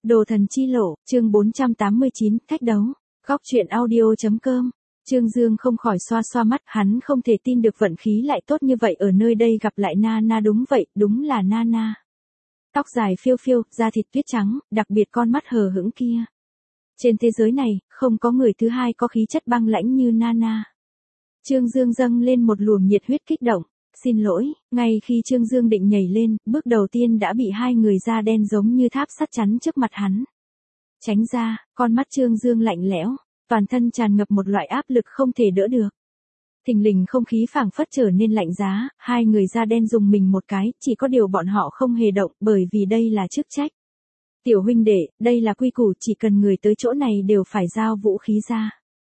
Đồ thần chi lộ, chương 489, cách đấu. Góc truyện audio.com. Trương Dương không khỏi xoa xoa mắt, hắn không thể tin được vận khí lại tốt như vậy ở nơi đây gặp lại Nana, đúng vậy, đúng là Nana. Tóc dài phiêu phiêu, da thịt tuyết trắng, đặc biệt con mắt hờ hững kia. Trên thế giới này, không có người thứ hai có khí chất băng lãnh như Nana. Trương Dương dâng lên một luồng nhiệt huyết kích động. Xin lỗi, ngay khi Trương Dương định nhảy lên, bước đầu tiên đã bị hai người da đen giống như tháp sắt chắn trước mặt hắn. Tránh ra, con mắt Trương Dương lạnh lẽo, toàn thân tràn ngập một loại áp lực không thể đỡ được. Thình lình không khí phảng phất trở nên lạnh giá, hai người da đen dùng mình một cái, chỉ có điều bọn họ không hề động bởi vì đây là chức trách. Tiểu huynh đệ, đây là quy củ, chỉ cần người tới chỗ này đều phải giao vũ khí ra.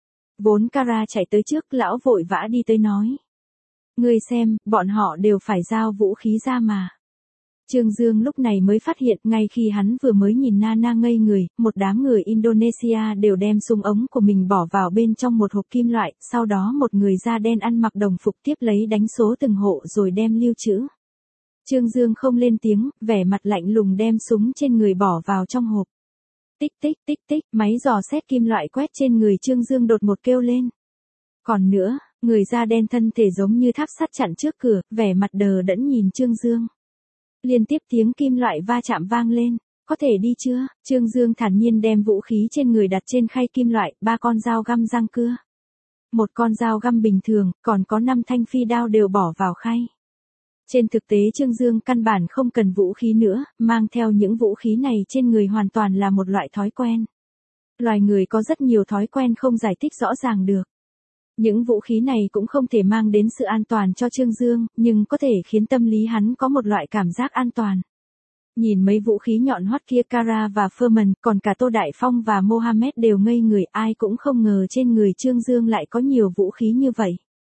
Vốn Kara chạy tới trước, lão vội vã đi tới nói. Ngươi xem, bọn họ đều phải giao vũ khí ra mà. Trương Dương lúc này mới phát hiện, ngay khi hắn vừa mới nhìn Nana ngây người, một đám người Indonesia đều đem súng ống của mình bỏ vào bên trong một hộp kim loại, sau đó một người da đen ăn mặc đồng phục tiếp lấy đánh số từng hộ rồi đem lưu trữ. Trương Dương không lên tiếng, vẻ mặt lạnh lùng đem súng trên người bỏ vào trong hộp. Tích tích tích tích, máy dò xét kim loại quét trên người Trương Dương đột ngột kêu lên. Còn nữa, người da đen thân thể giống như tháp sắt chặn trước cửa, vẻ mặt đờ đẫn nhìn Trương Dương. Liên tiếp tiếng kim loại va chạm vang lên. Có thể đi chưa? Trương Dương thản nhiên đem vũ khí trên người đặt trên khay kim loại, 3 con dao găm răng cưa. Một con dao găm bình thường, còn có 5 thanh phi đao đều bỏ vào khay. Trên thực tế Trương Dương căn bản không cần vũ khí nữa, mang theo những vũ khí này trên người hoàn toàn là một loại thói quen. Loài người có rất nhiều thói quen không giải thích rõ ràng được. Những vũ khí này cũng không thể mang đến sự an toàn cho Trương Dương, nhưng có thể khiến tâm lý hắn có một loại cảm giác an toàn. Nhìn mấy vũ khí nhọn hoắt kia, Kara và Furman, còn cả Tô Đại Phong và Mohammed đều ngây người, ai cũng không ngờ trên người Trương Dương lại có nhiều vũ khí như vậy.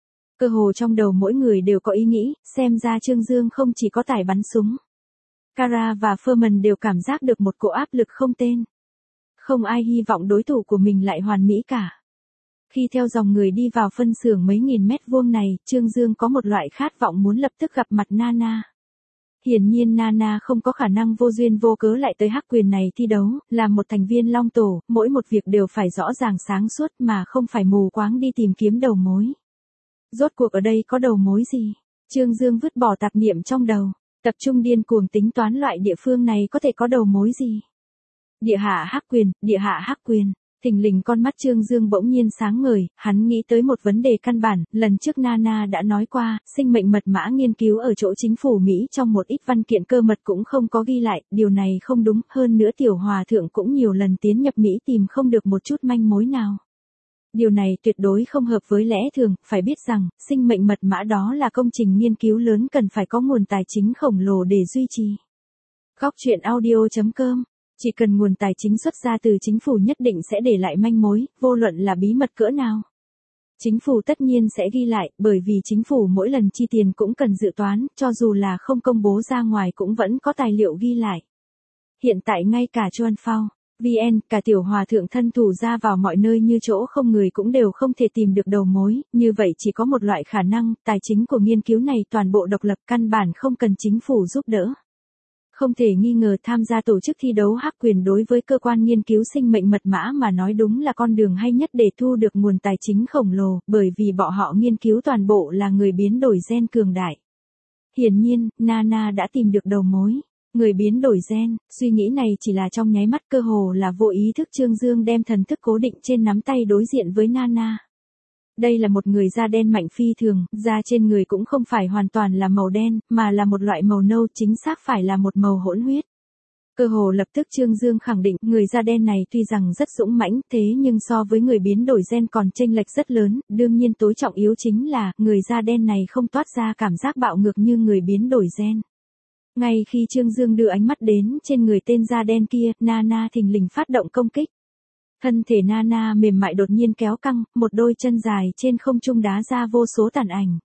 Cơ hồ trong đầu mỗi người đều có ý nghĩ, xem ra Trương Dương không chỉ có tài bắn súng. Kara và Furman đều cảm giác được một cỗ áp lực không tên. Không ai hy vọng đối thủ của mình lại hoàn mỹ cả. Khi theo dòng người đi vào phân xưởng mấy nghìn mét vuông này, Trương Dương có một loại khát vọng muốn lập tức gặp mặt Nana. Hiển nhiên Nana không có khả năng vô duyên vô cớ lại tới Hắc Quyền này thi đấu, là một thành viên Long Tổ, mỗi một việc đều phải rõ ràng sáng suốt mà không phải mù quáng đi tìm kiếm đầu mối. Rốt cuộc ở đây có đầu mối gì? Trương Dương vứt bỏ tạp niệm trong đầu, tập trung điên cuồng tính toán loại địa phương này có thể có đầu mối gì. Địa hạ Hắc Quyền, địa hạ Hắc Quyền. Thình lình con mắt Trương Dương bỗng nhiên sáng ngời, hắn nghĩ tới một vấn đề căn bản, lần trước Nana đã nói qua, sinh mệnh mật mã nghiên cứu ở chỗ chính phủ Mỹ trong một ít văn kiện cơ mật cũng không có ghi lại, điều này không đúng, hơn nữa Tiểu Hòa Thượng cũng nhiều lần tiến nhập Mỹ tìm không được một chút manh mối nào. Điều này tuyệt đối không hợp với lẽ thường, phải biết rằng, sinh mệnh mật mã đó là công trình nghiên cứu lớn cần phải có nguồn tài chính khổng lồ để duy trì. Góc truyện audio.com. Chỉ cần nguồn tài chính xuất ra từ chính phủ nhất định sẽ để lại manh mối, vô luận là bí mật cỡ nào. Chính phủ tất nhiên sẽ ghi lại, bởi vì chính phủ mỗi lần chi tiền cũng cần dự toán, cho dù là không công bố ra ngoài cũng vẫn có tài liệu ghi lại. Hiện tại ngay cả Chuan Phao, VN, cả Tiểu Hòa Thượng thân thủ ra vào mọi nơi như chỗ không người cũng đều không thể tìm được đầu mối, như vậy chỉ có một loại khả năng, tài chính của nghiên cứu này toàn bộ độc lập, căn bản không cần chính phủ giúp đỡ. Không thể nghi ngờ tham gia tổ chức thi đấu Hắc Quyền đối với cơ quan nghiên cứu sinh mệnh mật mã mà nói đúng là con đường hay nhất để thu được nguồn tài chính khổng lồ, bởi vì bọn họ nghiên cứu toàn bộ là người biến đổi gen cường đại. Hiển nhiên, Nana đã tìm được đầu mối. Người biến đổi gen, suy nghĩ này chỉ là trong nháy mắt, cơ hồ là vô ý thức Trương Dương đem thần thức cố định trên nắm tay đối diện với Nana. Đây là một người da đen mạnh phi thường, da trên người cũng không phải hoàn toàn là màu đen, mà là một loại màu nâu, chính xác phải là một màu hỗn huyết. Cơ hồ lập tức Trương Dương khẳng định, người da đen này tuy rằng rất dũng mãnh, thế nhưng so với người biến đổi gen còn chênh lệch rất lớn, đương nhiên tối trọng yếu chính là, người da đen này không toát ra cảm giác bạo ngược như người biến đổi gen. Ngay khi Trương Dương đưa ánh mắt đến trên người tên da đen kia, Nana thình lình phát động công kích. Thân thể Nana mềm mại đột nhiên kéo căng, một đôi chân dài trên không trung đá ra vô số tàn ảnh.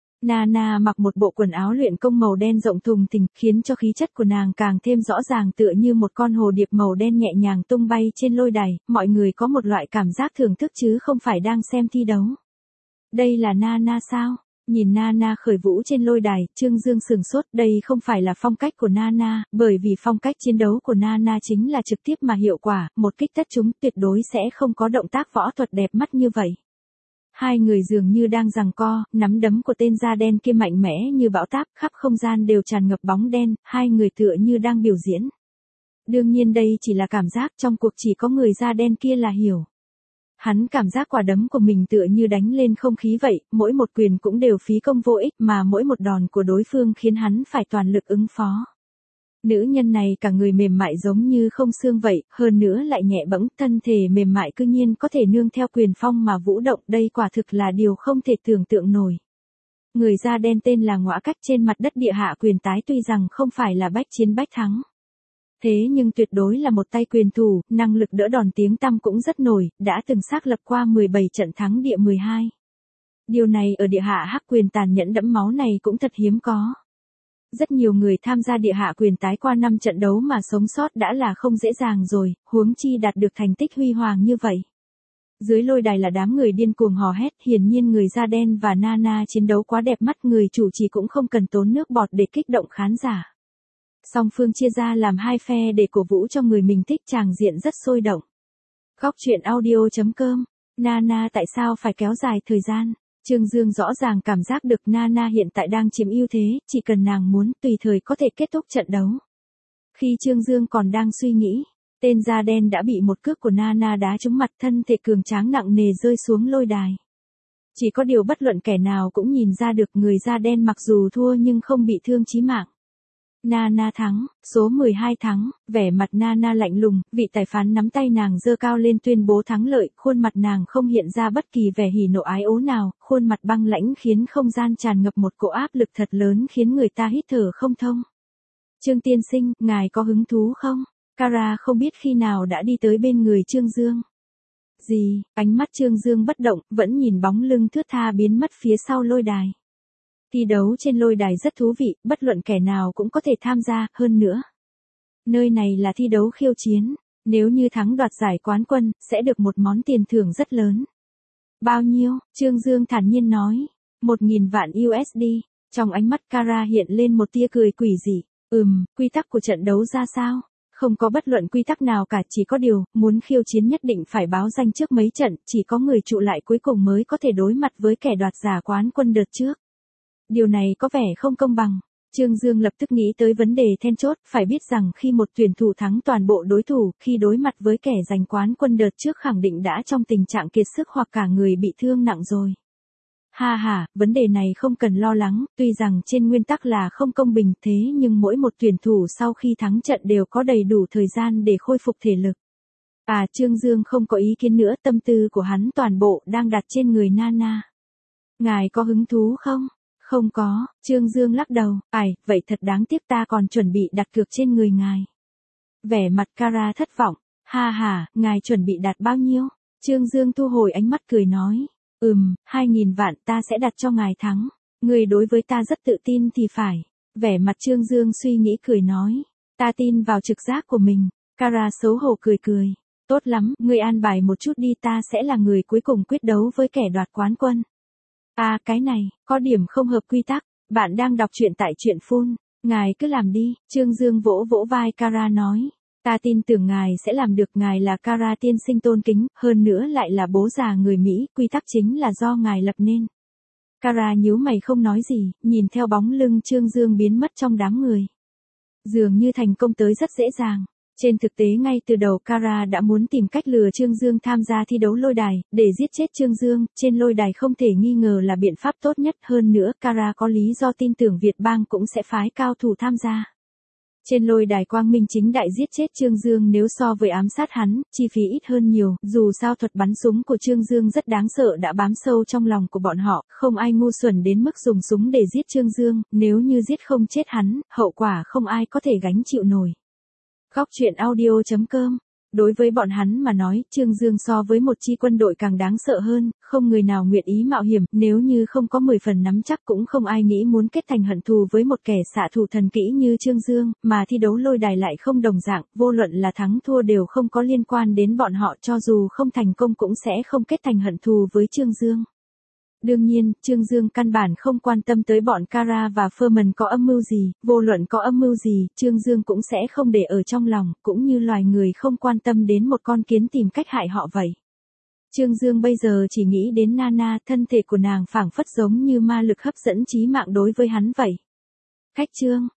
Nana mặc một bộ quần áo luyện công màu đen rộng thùng thình, khiến cho khí chất của nàng càng thêm rõ ràng tựa như một con hồ điệp màu đen nhẹ nhàng tung bay trên lôi đài, mọi người có một loại cảm giác thưởng thức chứ không phải đang xem thi đấu. Đây là Nana sao? Nhìn Nana khởi vũ trên lôi đài, Trương Dương sửng sốt, đây không phải là phong cách của Nana, bởi vì phong cách chiến đấu của Nana chính là trực tiếp mà hiệu quả, một kích tất chúng tuyệt đối sẽ không có động tác võ thuật đẹp mắt như vậy. Hai người dường như đang giằng co, nắm đấm của tên da đen kia mạnh mẽ như bão táp, khắp không gian đều tràn ngập bóng đen, hai người tựa như đang biểu diễn. Đương nhiên đây chỉ là cảm giác, trong cuộc chỉ có người da đen kia là hiểu. Hắn cảm giác quả đấm của mình tựa như đánh lên không khí vậy, mỗi một quyền cũng đều phí công vô ích mà mỗi một đòn của đối phương khiến hắn phải toàn lực ứng phó. Nữ nhân này cả người mềm mại giống như không xương vậy, hơn nữa lại nhẹ bẫng, thân thể mềm mại cư nhiên có thể nương theo quyền phong mà vũ động, đây quả thực là điều không thể tưởng tượng nổi. Người da đen tên là Ngõa Cách trên mặt đất địa hạ quyền tái tuy rằng không phải là bách chiến bách thắng. Thế nhưng tuyệt đối là một tay quyền thủ, năng lực đỡ đòn tiếng tăm cũng rất nổi, đã từng xác lập qua 17 trận thắng địa 12. Điều này ở địa hạ hắc quyền tàn nhẫn đẫm máu này cũng thật hiếm có. Rất nhiều người tham gia địa hạ quyền tái qua 5 trận đấu mà sống sót đã là không dễ dàng rồi, huống chi đạt được thành tích huy hoàng như vậy. Dưới lôi đài là đám người điên cuồng hò hét, hiển nhiên người da đen và Nana chiến đấu quá đẹp mắt, người chủ trì cũng không cần tốn nước bọt để kích động khán giả. Song phương chia ra làm hai phe để cổ vũ cho người mình thích, tràng diện rất sôi động. Góc truyện audio.com, Nana tại sao phải kéo dài thời gian? Trương Dương rõ ràng cảm giác được Nana hiện tại đang chiếm ưu thế, chỉ cần nàng muốn tùy thời có thể kết thúc trận đấu. Khi Trương Dương còn đang suy nghĩ, tên da đen đã bị một cước của Nana đá trúng mặt, thân thể cường tráng nặng nề rơi xuống lôi đài. Chỉ có điều bất luận kẻ nào cũng nhìn ra được người da đen mặc dù thua nhưng không bị thương chí mạng. Nana thắng, số 12 thắng, vẻ mặt Nana lạnh lùng, vị tài phán nắm tay nàng giơ cao lên tuyên bố thắng lợi, khuôn mặt nàng không hiện ra bất kỳ vẻ hỉ nộ ái ố nào, khuôn mặt băng lãnh khiến không gian tràn ngập một cỗ áp lực thật lớn khiến người ta hít thở không thông. Trương tiên sinh, ngài có hứng thú không? Kara không biết khi nào đã đi tới bên người Trương Dương. Gì? Ánh mắt Trương Dương bất động, vẫn nhìn bóng lưng thướt tha biến mất phía sau lôi đài. Thi đấu trên lôi đài rất thú vị, bất luận kẻ nào cũng có thể tham gia, hơn nữa. Nơi này là thi đấu khiêu chiến, nếu như thắng đoạt giải quán quân, sẽ được một món tiền thưởng rất lớn. Bao nhiêu? Trương Dương thản nhiên nói. 1.000 vạn USD. Trong ánh mắt Kara hiện lên một tia cười quỷ dị. Quy tắc của trận đấu ra sao? Không có bất luận quy tắc nào cả, chỉ có điều, muốn khiêu chiến nhất định phải báo danh trước mấy trận, chỉ có người trụ lại cuối cùng mới có thể đối mặt với kẻ đoạt giải quán quân đợt trước. Điều này có vẻ không công bằng. Trương Dương lập tức nghĩ tới vấn đề then chốt, phải biết rằng khi một tuyển thủ thắng toàn bộ đối thủ, khi đối mặt với kẻ giành quán quân đợt trước khẳng định đã trong tình trạng kiệt sức hoặc cả người bị thương nặng rồi. Vấn đề này không cần lo lắng, tuy rằng trên nguyên tắc là không công bình thế nhưng mỗi một tuyển thủ sau khi thắng trận đều có đầy đủ thời gian để khôi phục thể lực. Trương Dương không có ý kiến nữa, tâm tư của hắn toàn bộ đang đặt trên người Nana. Ngài có hứng thú không? Không có, Trương Dương lắc đầu, vậy thật đáng tiếc, ta còn chuẩn bị đặt cược trên người ngài. Vẻ mặt Kara thất vọng, ngài chuẩn bị đặt bao nhiêu? Trương Dương thu hồi ánh mắt cười nói, 2.000 vạn ta sẽ đặt cho ngài thắng, người đối với ta rất tự tin thì phải. Vẻ mặt Trương Dương suy nghĩ cười nói, ta tin vào trực giác của mình. Kara xấu hổ cười, tốt lắm, ngươi an bài một chút đi, ta sẽ là người cuối cùng quyết đấu với kẻ đoạt quán quân. Cái này, có điểm không hợp quy tắc, bạn đang đọc truyện tại truyện Phun, ngài cứ làm đi, Trương Dương vỗ vỗ vai Kara nói, ta tin tưởng ngài sẽ làm được, ngài là Kara tiên sinh tôn kính, hơn nữa lại là bố già người Mỹ, quy tắc chính là do ngài lập nên. Kara nhíu mày không nói gì, nhìn theo bóng lưng Trương Dương biến mất trong đám người. Dường như thành công tới rất dễ dàng. Trên thực tế ngay từ đầu Kara đã muốn tìm cách lừa Trương Dương tham gia thi đấu lôi đài, để giết chết Trương Dương, trên lôi đài không thể nghi ngờ là biện pháp tốt nhất, hơn nữa Kara có lý do tin tưởng Việt Bang cũng sẽ phái cao thủ tham gia. Trên lôi đài quang minh chính đại giết chết Trương Dương nếu so với ám sát hắn, chi phí ít hơn nhiều, dù sao thuật bắn súng của Trương Dương rất đáng sợ đã bám sâu trong lòng của bọn họ, không ai ngu xuẩn đến mức dùng súng để giết Trương Dương, nếu như giết không chết hắn, hậu quả không ai có thể gánh chịu nổi. Góc truyện audio.com. Đối với bọn hắn mà nói, Trương Dương so với một chi quân đội càng đáng sợ hơn, không người nào nguyện ý mạo hiểm, nếu như không có 10 phần nắm chắc cũng không ai nghĩ muốn kết thành hận thù với một kẻ xạ thủ thần kỹ như Trương Dương, mà thi đấu lôi đài lại không đồng dạng, vô luận là thắng thua đều không có liên quan đến bọn họ, cho dù không thành công cũng sẽ không kết thành hận thù với Trương Dương. Đương nhiên, Trương Dương căn bản không quan tâm tới bọn Kara và Furman có âm mưu gì, vô luận có âm mưu gì, Trương Dương cũng sẽ không để ở trong lòng, cũng như loài người không quan tâm đến một con kiến tìm cách hại họ vậy. Trương Dương bây giờ chỉ nghĩ đến Nana, thân thể của nàng phảng phất giống như ma lực hấp dẫn chí mạng đối với hắn vậy. Khách Trương,